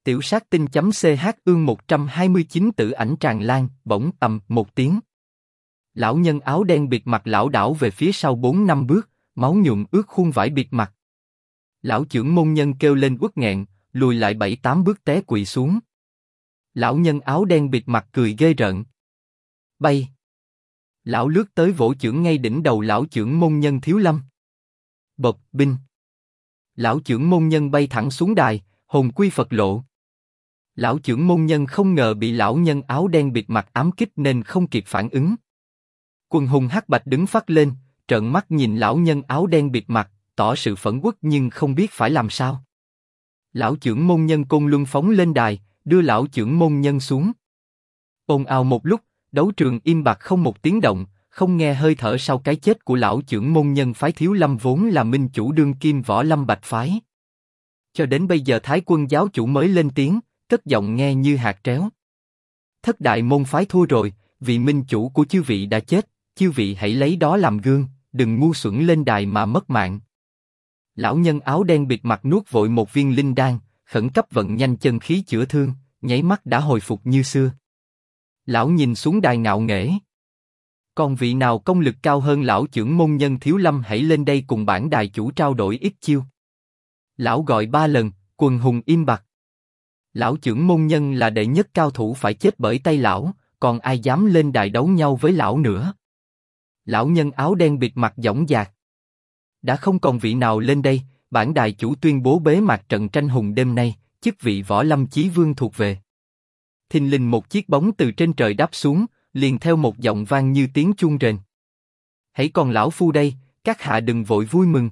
Tiểu sát tinh.ch ương 129 tử ảnh tràn lan, bỗng ầm một tiếng. Lão nhân áo đen bịt mặt lảo đảo về phía sau 4-5 bước, máu nhuộm ướt khuôn vải bịt mặt. Lão chưởng môn nhân kêu lên uất nghẹn, lùi lại 7-8 bước té quỵ xuống. Lão nhân áo đen bịt mặt cười ghê rợn. Bay! Lão lướt tới vỗ chưởng ngay đỉnh đầu lão chưởng môn nhân Thiếu Lâm. Bộp binh! Lão chưởng môn nhân bay thẳng xuống đài, hồn quy Phật lộ. Lão chưởng môn nhân không ngờ bị lão nhân áo đen bịt mặt ám kích nên không kịp phản ứng. Quần hùng hắc bạch đứng phắt lên, trợn mắt nhìn lão nhân áo đen bịt mặt, tỏ sự phẫn uất nhưng không biết phải làm sao. Lão chưởng môn nhân Côn Luân phóng lên đài, đưa lão chưởng môn nhân xuống. Ồn ào một lúc, đấu trường im bặt không một tiếng động, không nghe hơi thở sau cái chết của lão chưởng môn nhân phái Thiếu Lâm vốn là minh chủ đương kim Võ Lâm Bạch phái. Cho đến bây giờ Thái Quân giáo chủ mới lên tiếng, cất giọng nghe như hạt tréo. Thất đại môn phái thua rồi, vị minh chủ của chư vị đã chết, chư vị hãy lấy đó làm gương, đừng ngu xuẩn lên đài mà mất mạng. Lão nhân áo đen bịt mặt nuốt vội một viên linh đan, khẩn cấp vận nhanh chân khí chữa thương, nháy mắt đã hồi phục như xưa. Lão nhìn xuống đài ngạo nghễ. Còn vị nào công lực cao hơn lão chưởng môn nhân Thiếu Lâm hãy lên đây cùng bản đài chủ trao đổi ít chiêu. Lão gọi 3 lần, quần hùng im bặt. Lão chưởng môn nhân là đệ nhất cao thủ phải chết bởi tay lão, còn ai dám lên đài đấu nhau với lão nữa. Lão nhân áo đen bịt mặt dõng dạc. Đã không còn vị nào lên đây, bản đài chủ tuyên bố bế mạc trận tranh hùng đêm nay, chức vị Võ Lâm Chí Vương thuộc về. Thình lình một chiếc bóng từ trên trời đáp xuống, liền theo một giọng vang như tiếng chuông rền. Hãy còn lão phu đây, các hạ đừng vội vui mừng.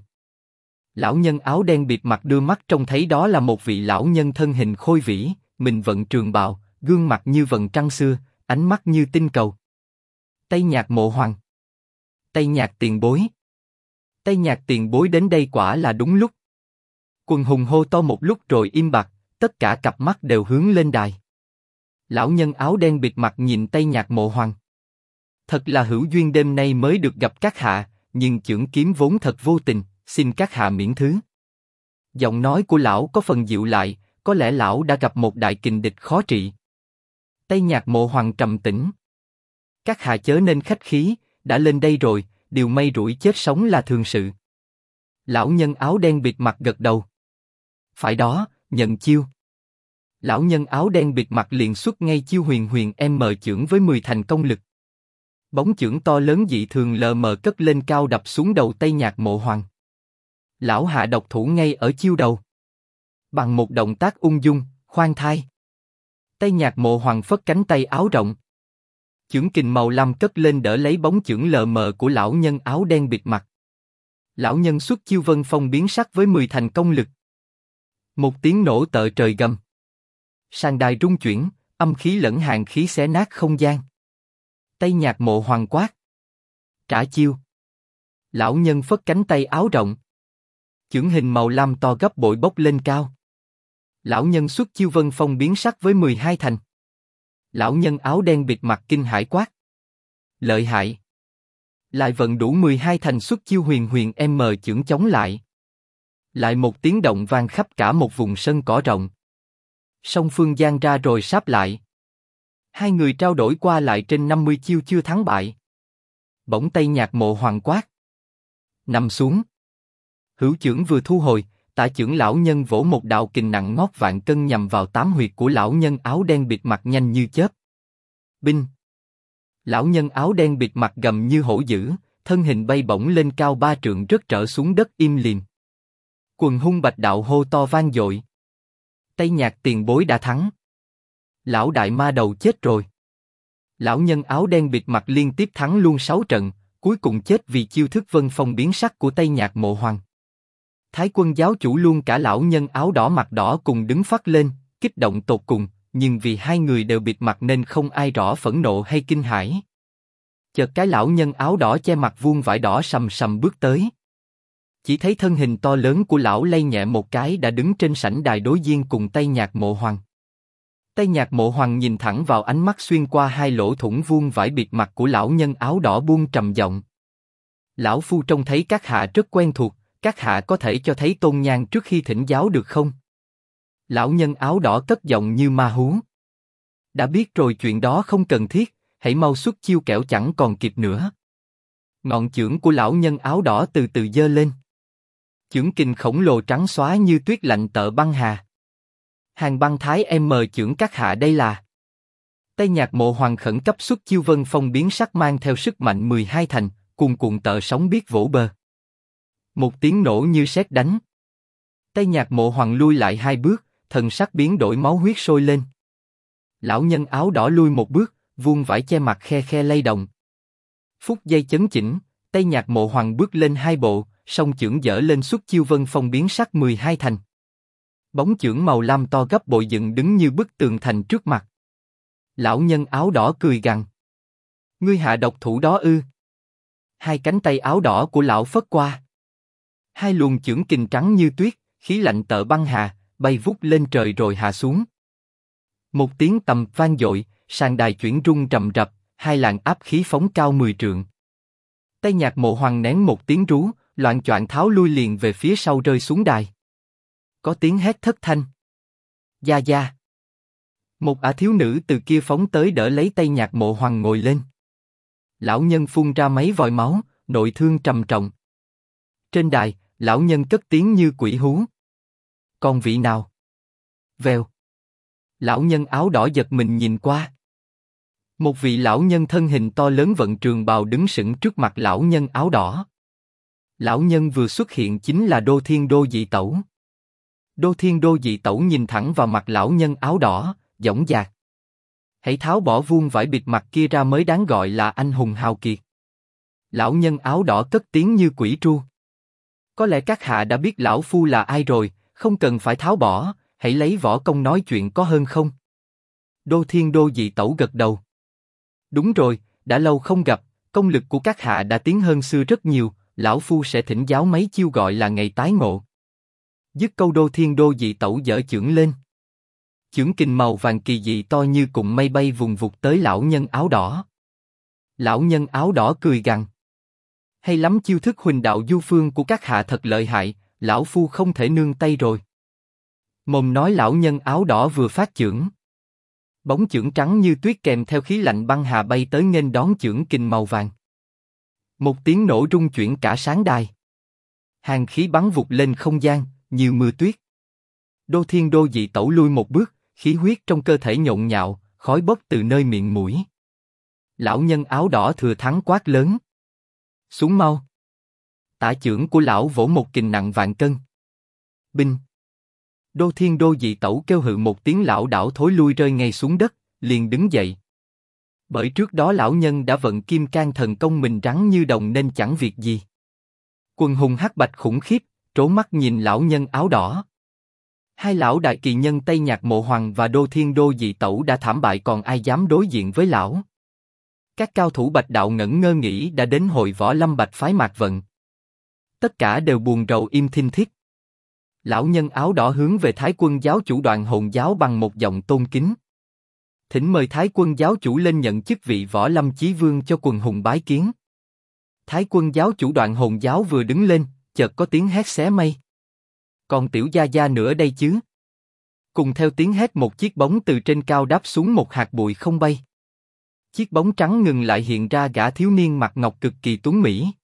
Lão nhân áo đen bịt mặt đưa mắt trông thấy đó là một vị lão nhân thân hình khôi vĩ, mình vận trường bào, gương mặt như vầng trăng xưa, ánh mắt như tinh cầu. Tây Nhạc Mộ Hoàng. Tây Nhạc tiền bối. Tây Nhạc tiền bối đến đây quả là đúng lúc. Quần hùng hô to một lúc rồi im bặt, tất cả cặp mắt đều hướng lên đài. Lão nhân áo đen bịt mặt nhìn Tây Nhạc Mộ Hoàng. Thật là hữu duyên đêm nay mới được gặp các hạ, nhưng chưởng kiếm vốn thật vô tình, xin các hạ miễn thứ. Giọng nói của lão có phần dịu lại, có lẽ lão đã gặp một đại kình địch khó trị. Tây Nhạc Mộ Hoàng trầm tĩnh. Các hạ chớ nên khách khí, đã lên đây rồi, điều may rủi chết sống là thường sự. Lão nhân áo đen bịt mặt gật đầu. Phải đó, nhận chiêu. Lão nhân áo đen bịt mặt liền xuất ngay chiêu huyền huyền M chưởng với 10 thành công lực. Bóng chưởng to lớn dị thường lờ mờ cất lên cao đập xuống đầu Tây Nhạc Mộ Hoàng. Lão hạ độc thủ ngay ở chiêu đầu. Bằng một động tác ung dung, khoan thai. Tây Nhạc Mộ Hoàng phất cánh tay áo rộng. Chưởng kình màu lam cất lên đỡ lấy bóng chưởng lờ mờ của lão nhân áo đen bịt mặt. Lão nhân xuất chiêu vân phong biến sắc với 10 thành công lực. Một tiếng nổ tợ trời gầm. Sàn đài rung chuyển, âm khí lẫn hàn khí xé nát không gian. Tây Nhạc Mộ Hoàng quát. Trả chiêu. Lão nhân phất cánh tay áo rộng. Chưởng hình màu lam to gấp bội bốc lên cao. Lão nhân xuất chiêu vân phong biến sắc với 12 thành. Lão nhân áo đen bịt mặt kinh hãi quát. Lợi hại. Lại vận đủ 12 thành xuất chiêu huyền huyền M chưởng chống lại. Lại một tiếng động vang khắp cả một vùng sân cỏ rộng. Song phương giang ra rồi sáp lại. Hai người trao đổi qua lại trên 50 chiêu chưa thắng bại. Bỗng Tây Nhạc Mộ Hoàng quát. Nằm xuống. Hữu chưởng vừa thu hồi, tả chưởng lão nhân vỗ một đạo kình nặng ngót vạn cân nhằm vào tám huyệt của lão nhân áo đen bịt mặt nhanh như chớp. Binh. Lão nhân áo đen bịt mặt gầm như hổ dữ, thân hình bay bổng lên cao 3 trượng rớt trở xuống đất im lìm. Quần hung bạch đạo hô to vang dội. Tây Nhạc tiền bối đã thắng. Lão đại ma đầu chết rồi. Lão nhân áo đen bịt mặt liên tiếp thắng luôn 6 trận, cuối cùng chết vì chiêu thức vân phong biến sắc của Tây Nhạc Mộ Hoàng. Thái Quân giáo chủ luôn cả lão nhân áo đỏ mặt đỏ cùng đứng phắt lên, kích động tột cùng, nhưng vì hai người đều bịt mặt nên không ai rõ phẫn nộ hay kinh hãi. Chợt cái lão nhân áo đỏ che mặt vuông vải đỏ sầm sầm bước tới. Chỉ thấy thân hình to lớn của lão lay nhẹ một cái đã đứng trên sảnh đài đối diện cùng Tây Nhạc Mộ Hoàng. Tây Nhạc Mộ Hoàng nhìn thẳng vào ánh mắt xuyên qua hai lỗ thủng vuông vải bịt mặt của lão nhân áo đỏ buông trầm giọng. Lão phu trông thấy các hạ rất quen thuộc, các hạ có thể cho thấy tôn nhang trước khi thỉnh giáo được không? Lão nhân áo đỏ cất giọng như ma hú. Đã biết rồi, chuyện đó không cần thiết, hãy mau xuất chiêu kẻo chẳng còn kịp nữa. Ngọn chưởng của lão nhân áo đỏ từ từ giơ lên. Chưởng kình khổng lồ trắng xóa như tuyết lạnh tợ băng hà. Hàng băng thái em mờ chưởng các hạ đây là. Tây Nhạc Mộ Hoàng khẩn cấp xuất chiêu, vân phong biến sắc mang theo sức mạnh 12 thành, cuồn cuộn tợ sóng biết vỗ bờ. Một tiếng nổ như sét đánh. Tây Nhạc Mộ Hoàng lui lại 2 bước, thần sắc biến đổi, máu huyết sôi lên. Lão nhân áo đỏ lui 1 bước, vuông vải che mặt khe khe lay động. Phút giây chấn chỉnh, Tây Nhạc Mộ Hoàng bước lên 2 bộ, song chưởng giở lên xuất chiêu, vân phong biến sắc 12 thành. Bóng chưởng màu lam to gấp bội dựng đứng như bức tường thành trước mặt. Lão nhân áo đỏ cười gằn. Ngươi hạ độc thủ đó ư? Hai cánh tay áo đỏ của lão phất qua. 2 luồng chưởng kình trắng như tuyết, khí lạnh tợ băng hà, bay vút lên trời rồi hạ xuống. Một tiếng tầm vang dội, sàn đài chuyển rung rầm rập, 2 làn áp khí phóng cao 10 trượng. Tây Nhạc Mộ Hoàng nén một tiếng rú, loạng choạng tháo lui liền về phía sau, rơi xuống đài. Có tiếng hét thất thanh. Gia gia. Một ả thiếu nữ từ kia phóng tới đỡ lấy Tây Nhạc Mộ Hoàng ngồi lên. Lão nhân phun ra mấy vòi máu, nội thương trầm trọng. Trên đài, lão nhân cất tiếng như quỷ hú. Còn vị nào? Vèo. Lão nhân áo đỏ giật mình nhìn qua. Một vị lão nhân thân hình to lớn vận trường bào đứng sững trước mặt lão nhân áo đỏ. Lão nhân vừa xuất hiện chính là Đô Thiên Đô Dị Tẩu. Đô Thiên Đô Dị Tẩu nhìn thẳng vào mặt lão nhân áo đỏ, dõng dạc. Hãy tháo bỏ vuông vải bịt mặt kia ra mới đáng gọi là anh hùng hào kiệt. Lão nhân áo đỏ cất tiếng như quỷ tru. Có lẽ các hạ đã biết lão phu là ai rồi, không cần phải tháo bỏ, hãy lấy võ công nói chuyện có hơn không? Đô Thiên Đô Dị Tẩu gật đầu. Đúng rồi, đã lâu không gặp, công lực của các hạ đã tiến hơn xưa rất nhiều, lão phu sẽ thỉnh giáo mấy chiêu gọi là ngày tái ngộ. Dứt câu, Đô Thiên Đô Dị Tẩu giở chưởng lên. Chưởng kình màu vàng kỳ dị to như cụm mây bay vùng vụt tới lão nhân áo đỏ. Lão nhân áo đỏ cười gằn. Hay lắm, chiêu thức huỳnh đạo du phương của các hạ thật lợi hại, lão phu không thể nương tay rồi. Mồm nói lão nhân áo đỏ vừa phát chưởng. Bóng chưởng trắng như tuyết kèm theo khí lạnh băng hà bay tới nghênh đón chưởng kình màu vàng. Một tiếng nổ rung chuyển cả sáng đài. Hàng khí bắn vụt lên không gian, như mưa tuyết. Đô Thiên Đô Dị Tẩu lui 1 bước, khí huyết trong cơ thể nhộn nhạo, khói bốc từ nơi miệng mũi. Lão nhân áo đỏ thừa thắng quát lớn. Xuống mau. Tả chưởng của lão vỗ một kình nặng vạn cân. Binh. Đô Thiên Đô Dị Tẩu kêu hự một tiếng, lão đảo thối lui rơi ngay xuống đất, liền đứng dậy. Bởi trước đó lão nhân đã vận kim can thần công mình rắn như đồng nên chẳng việc gì. Quần hùng hắc bạch khủng khiếp, trố mắt nhìn lão nhân áo đỏ. 2 lão đại kỳ nhân Tây Nhạc Mộ Hoàng và Đô Thiên Đô Dị Tẩu đã thảm bại, còn ai dám đối diện với lão? Các cao thủ Bạch Đạo ngẩn ngơ nghĩ đã đến hội võ lâm Bạch phái Mạc Vận. Tất cả đều buồn rầu im thinh thiết. Lão nhân áo đỏ hướng về Thái Quân giáo chủ Đoạn Hồn giáo bằng một giọng tôn kính. Thỉnh mời Thái Quân giáo chủ lên nhận chức vị võ lâm chí vương cho quần hùng bái kiến. Thái Quân giáo chủ Đoạn Hồn giáo vừa đứng lên, chợt có tiếng hét xé mây. Còn tiểu gia gia nữa đây chứ? Cùng theo tiếng hét, một chiếc bóng từ trên cao đáp xuống, một hạt bụi không bay. Chiếc bóng trắng ngừng lại, hiện ra gã thiếu niên mặt ngọc cực kỳ tuấn mỹ.